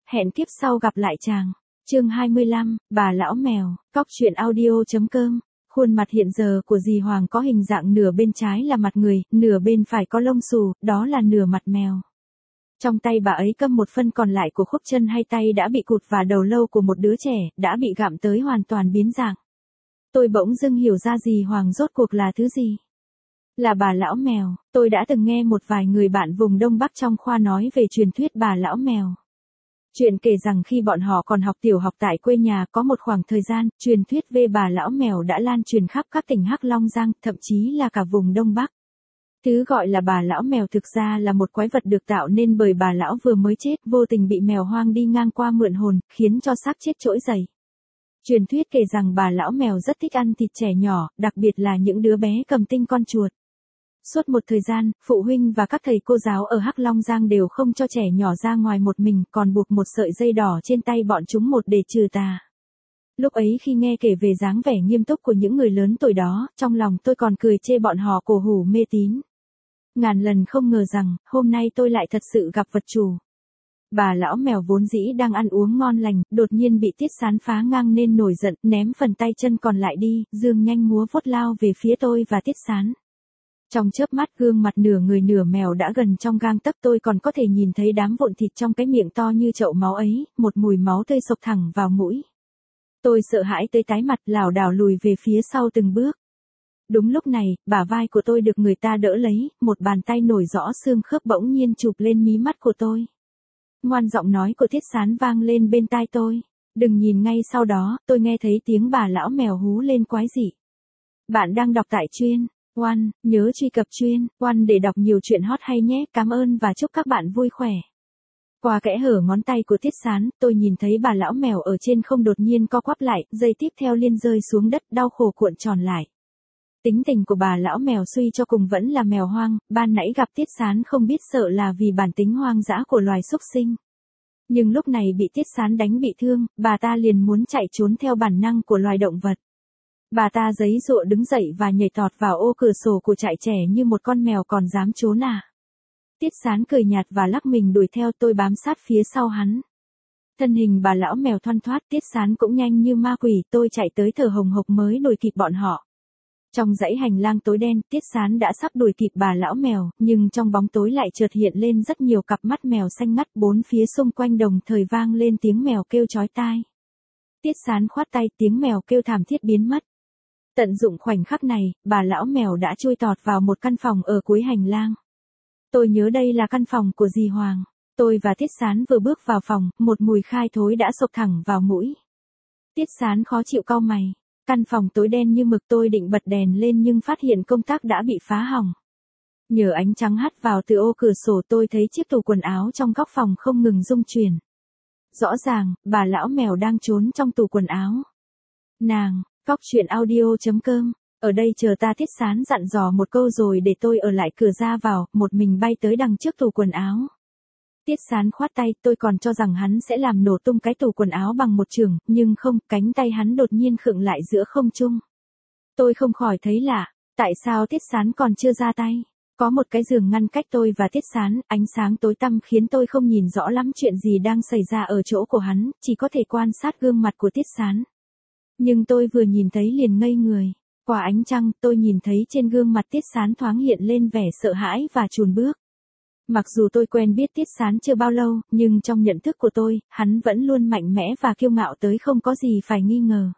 hẹn kiếp sau gặp lại chàng. Chương 25, bà lão mèo, cóc truyện audio.com. Khuôn mặt hiện giờ của dì Hoàng có hình dạng nửa bên trái là mặt người, nửa bên phải có lông xù, đó là nửa mặt mèo. Trong tay bà ấy cầm một phân còn lại của khúc chân hay tay đã bị cụt và đầu lâu của một đứa trẻ, đã bị gặm tới hoàn toàn biến dạng. Tôi bỗng dưng hiểu ra dì Hoàng rốt cuộc là thứ gì. Là bà lão mèo. Tôi đã từng nghe một vài người bạn vùng Đông Bắc trong khoa nói về truyền thuyết bà lão mèo. Chuyện kể rằng khi bọn họ còn học tiểu học tại quê nhà có một khoảng thời gian, truyền thuyết về bà lão mèo đã lan truyền khắp các tỉnh Hắc Long Giang, thậm chí là cả vùng Đông Bắc. Thứ gọi là bà lão mèo thực ra là một quái vật được tạo nên bởi bà lão vừa mới chết, vô tình bị mèo hoang đi ngang qua mượn hồn, khiến cho xác chết trỗi dậy. Truyền thuyết kể rằng bà lão mèo rất thích ăn thịt trẻ nhỏ, đặc biệt là những đứa bé cầm tinh con chuột. Suốt một thời gian, phụ huynh và các thầy cô giáo ở Hắc Long Giang đều không cho trẻ nhỏ ra ngoài một mình, còn buộc một sợi dây đỏ trên tay bọn chúng một để trừ tà. Lúc ấy khi nghe kể về dáng vẻ nghiêm túc của những người lớn tuổi đó, trong lòng tôi còn cười chê bọn họ cổ hủ mê tín. Ngàn lần không ngờ rằng, hôm nay tôi lại thật sự gặp vật chủ. Bà lão mèo vốn dĩ đang ăn uống ngon lành, đột nhiên bị Tiết Sán phá ngang nên nổi giận, ném phần tay chân còn lại đi, dương nhanh múa vuốt lao về phía tôi và Tiết Sán. Trong chớp mắt gương mặt nửa người nửa mèo đã gần trong gang tấc, tôi còn có thể nhìn thấy đám vụn thịt trong cái miệng to như chậu máu ấy, một mùi máu tươi xộc thẳng vào mũi. Tôi sợ hãi tới tái mặt, lảo đảo lùi về phía sau từng bước. Đúng lúc này, bả vai của tôi được người ta đỡ lấy, một bàn tay nổi rõ xương khớp bỗng nhiên chụp lên mí mắt của tôi. Ngoan giọng nói của Tiết Sán vang lên bên tai tôi. Đừng nhìn, ngay sau đó, tôi nghe thấy tiếng bà lão mèo hú lên quái dị. Bạn đang đọc tại Chuyên One, nhớ truy cập Chuyên One để đọc nhiều chuyện hot hay nhé, cảm ơn và chúc các bạn vui khỏe. Qua kẽ hở ngón tay của Tiết Sán, tôi nhìn thấy bà lão mèo ở trên không đột nhiên co quắp lại, giây tiếp theo liên rơi xuống đất, đau khổ cuộn tròn lại. Tính tình của bà lão mèo suy cho cùng vẫn là mèo hoang, ban nãy gặp Tiết Sán không biết sợ là vì bản tính hoang dã của loài súc sinh. Nhưng lúc này bị Tiết Sán đánh bị thương, bà ta liền muốn chạy trốn theo bản năng của loài động vật. Bà ta giãy giụa đứng dậy và nhảy tọt vào ô cửa sổ của trại trẻ như một con mèo còn dám trốn à. Tiết Sán cười nhạt và lắc mình đuổi theo, tôi bám sát phía sau hắn. Thân hình bà lão mèo thoăn thoắt, Tiết Sán cũng nhanh như ma quỷ, tôi chạy tới thở hồng hộc mới đuổi kịp bọn họ. Trong dãy hành lang tối đen, Tiết Sán đã sắp đuổi kịp bà lão mèo, nhưng trong bóng tối lại chợt hiện lên rất nhiều cặp mắt mèo xanh ngắt, bốn phía xung quanh đồng thời vang lên tiếng mèo kêu chói tai. Tiết Sán khoát tay, tiếng mèo kêu thảm thiết biến mất. Tận dụng khoảnh khắc này, bà lão mèo đã chui tọt vào một căn phòng ở cuối hành lang. Tôi nhớ đây là căn phòng của dì Hoàng. Tôi và Tiết Sán vừa bước vào phòng, một mùi khai thối đã xộc thẳng vào mũi. Tiết Sán khó chịu cau mày. Căn phòng tối đen như mực, tôi định bật đèn lên nhưng phát hiện công tắc đã bị phá hỏng. Nhờ ánh trắng hắt vào từ ô cửa sổ, tôi thấy chiếc tủ quần áo trong góc phòng không ngừng rung chuyển. Rõ ràng, bà lão mèo đang trốn trong tủ quần áo. Nàng, cóc truyện audio.com, ở đây chờ ta. Tiết Sán dặn dò một câu rồi để tôi ở lại cửa ra vào, một mình bay tới đằng trước tủ quần áo. Tiết Sán khoát tay, tôi còn cho rằng hắn sẽ làm nổ tung cái tủ quần áo bằng một chưởng, nhưng không, cánh tay hắn đột nhiên khựng lại giữa không trung. Tôi không khỏi thấy lạ, tại sao Tiết Sán còn chưa ra tay? Có một cái giường ngăn cách tôi và Tiết Sán, ánh sáng tối tăm khiến tôi không nhìn rõ lắm chuyện gì đang xảy ra ở chỗ của hắn, chỉ có thể quan sát gương mặt của Tiết Sán. Nhưng tôi vừa nhìn thấy liền ngây người. Qua ánh trăng, tôi nhìn thấy trên gương mặt Tiết Sán thoáng hiện lên vẻ sợ hãi và chùn bước. Mặc dù tôi quen biết Tiết Sán chưa bao lâu, nhưng trong nhận thức của tôi, hắn vẫn luôn mạnh mẽ và kiêu ngạo tới không có gì phải nghi ngờ.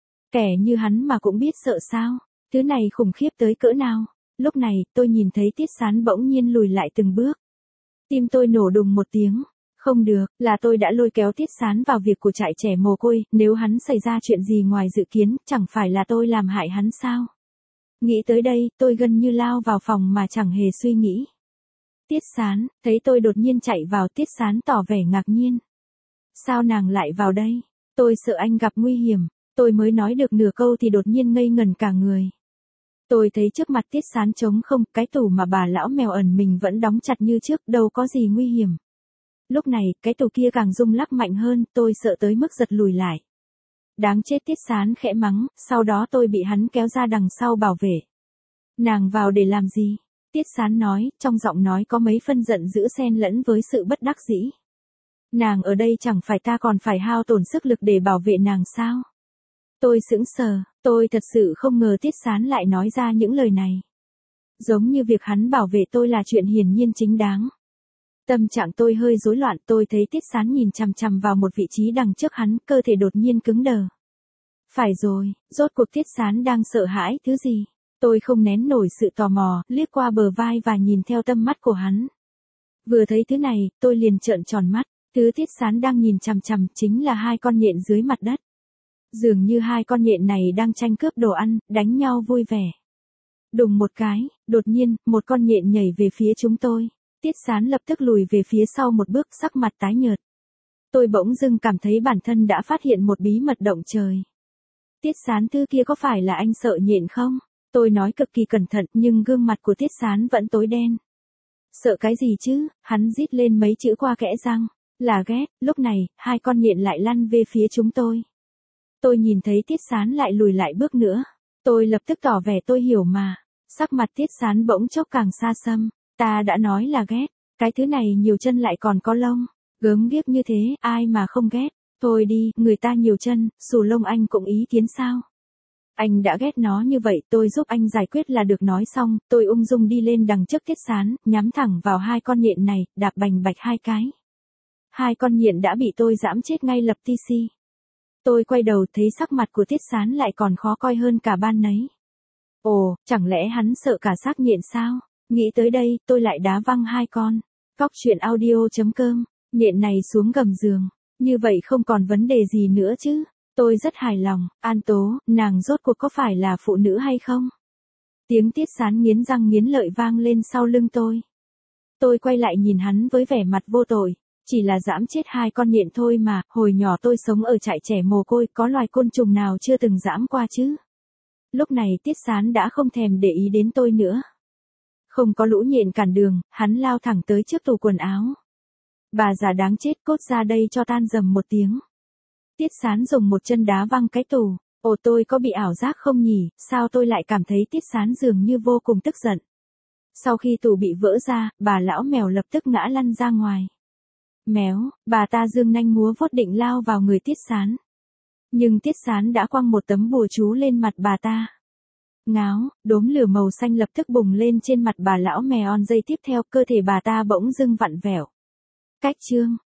Kẻ như hắn mà cũng biết sợ sao? Thứ này khủng khiếp tới cỡ nào? Lúc này, tôi nhìn thấy Tiết Sán bỗng nhiên lùi lại từng bước. Tim tôi nổ đùng một tiếng. Không được, là tôi đã lôi kéo Tiết Sán vào việc của trại trẻ mồ côi, nếu hắn xảy ra chuyện gì ngoài dự kiến, chẳng phải là tôi làm hại hắn sao? Nghĩ tới đây, tôi gần như lao vào phòng mà chẳng hề suy nghĩ. Tiết Sán, thấy tôi đột nhiên chạy vào, Tiết Sán tỏ vẻ ngạc nhiên. Sao nàng lại vào đây? Tôi sợ anh gặp nguy hiểm. Tôi mới nói được nửa câu thì đột nhiên ngây ngẩn cả người. Tôi thấy trước mặt Tiết Sán trống không, cái tủ mà bà lão mèo ẩn mình vẫn đóng chặt như trước, đâu có gì nguy hiểm. Lúc này, cái tủ kia càng rung lắc mạnh hơn, tôi sợ tới mức giật lùi lại. Đáng chết, Tiết Sán khẽ mắng, sau đó tôi bị hắn kéo ra đằng sau bảo vệ. Nàng vào để làm gì? Tiết Sán nói, trong giọng nói có mấy phân giận dữ xen lẫn với sự bất đắc dĩ. Nàng ở đây chẳng phải ta còn phải hao tổn sức lực để bảo vệ nàng sao? Tôi sững sờ, tôi thật sự không ngờ Tiết Sán lại nói ra những lời này. Giống như việc hắn bảo vệ tôi là chuyện hiển nhiên chính đáng. Tâm trạng tôi hơi rối loạn, tôi thấy Tiết Sán nhìn chằm chằm vào một vị trí đằng trước hắn, cơ thể đột nhiên cứng đờ. Phải rồi, rốt cuộc Tiết Sán đang sợ hãi thứ gì? Tôi không nén nổi sự tò mò, liếc qua bờ vai và nhìn theo tâm mắt của hắn. Vừa thấy thứ này, tôi liền trợn tròn mắt, thứ Tiết Sán đang nhìn chằm chằm chính là hai con nhện dưới mặt đất. Dường như hai con nhện này đang tranh cướp đồ ăn, đánh nhau vui vẻ. Đùng một cái, đột nhiên, một con nhện nhảy về phía chúng tôi. Tiết Sán lập tức lùi về phía sau một bước, sắc mặt tái nhợt. Tôi bỗng dưng cảm thấy bản thân đã phát hiện một bí mật động trời. Tiết Sán, thứ kia có phải là anh sợ nhện không? Tôi nói cực kỳ cẩn thận nhưng gương mặt của Tiết Sán vẫn tối đen. Sợ cái gì chứ? Hắn rít lên mấy chữ qua kẽ răng. Là ghét. Lúc này, hai con nhện lại lăn về phía chúng tôi. Tôi nhìn thấy Tiết Sán lại lùi lại bước nữa. Tôi lập tức tỏ vẻ tôi hiểu mà. Sắc mặt Tiết Sán bỗng chốc càng xa xăm. Ta đã nói là ghét. Cái thứ này nhiều chân lại còn có lông. Gớm ghiếc như thế, ai mà không ghét. Thôi đi, người ta nhiều chân, xù lông anh cũng ý kiến sao? Anh đã ghét nó như vậy, tôi giúp anh giải quyết là được. Nói xong, tôi ung dung đi lên đằng trước Tiết Sán, nhắm thẳng vào hai con nhện này, đạp bành bạch hai cái. Hai con nhện đã bị tôi giẫm chết ngay lập tức. Tôi quay đầu thấy sắc mặt của Tiết Sán lại còn khó coi hơn cả ban nấy. Ồ, chẳng lẽ hắn sợ cả xác nhện sao? Nghĩ tới đây, tôi lại đá văng hai con. Cóc truyện audio.com, nhện này xuống gầm giường. Như vậy không còn vấn đề gì nữa chứ? Tôi rất hài lòng. An Tố, nàng rốt cuộc có phải là phụ nữ hay không? Tiếng Tiết Sán nghiến răng nghiến lợi vang lên sau lưng tôi. Tôi quay lại nhìn hắn với vẻ mặt vô tội. Chỉ là giẫm chết hai con nhện thôi mà, hồi nhỏ tôi sống ở trại trẻ mồ côi, có loài côn trùng nào chưa từng giẫm qua chứ? Lúc này Tiết Sán đã không thèm để ý đến tôi nữa. Không có lũ nhện cản đường, hắn lao thẳng tới trước tủ quần áo. Bà già đáng chết, cốt ra đây cho tan dầm một tiếng. Tiết Sán dùng một chân đá văng cái tủ. Ồ, tôi có bị ảo giác không nhỉ? Sao tôi lại cảm thấy Tiết Sán dường như vô cùng tức giận. Sau khi tủ bị vỡ ra, bà lão mèo lập tức ngã lăn ra ngoài. Méo, bà ta giương nanh múa vuốt định lao vào người Tiết Sán. Nhưng Tiết Sán đã quăng một tấm bùa chú lên mặt bà ta. Ngáo, đốm lửa màu xanh lập tức bùng lên trên mặt bà lão mèo. Giây tiếp theo, cơ thể bà ta bỗng dưng vặn vẹo. Cách chương.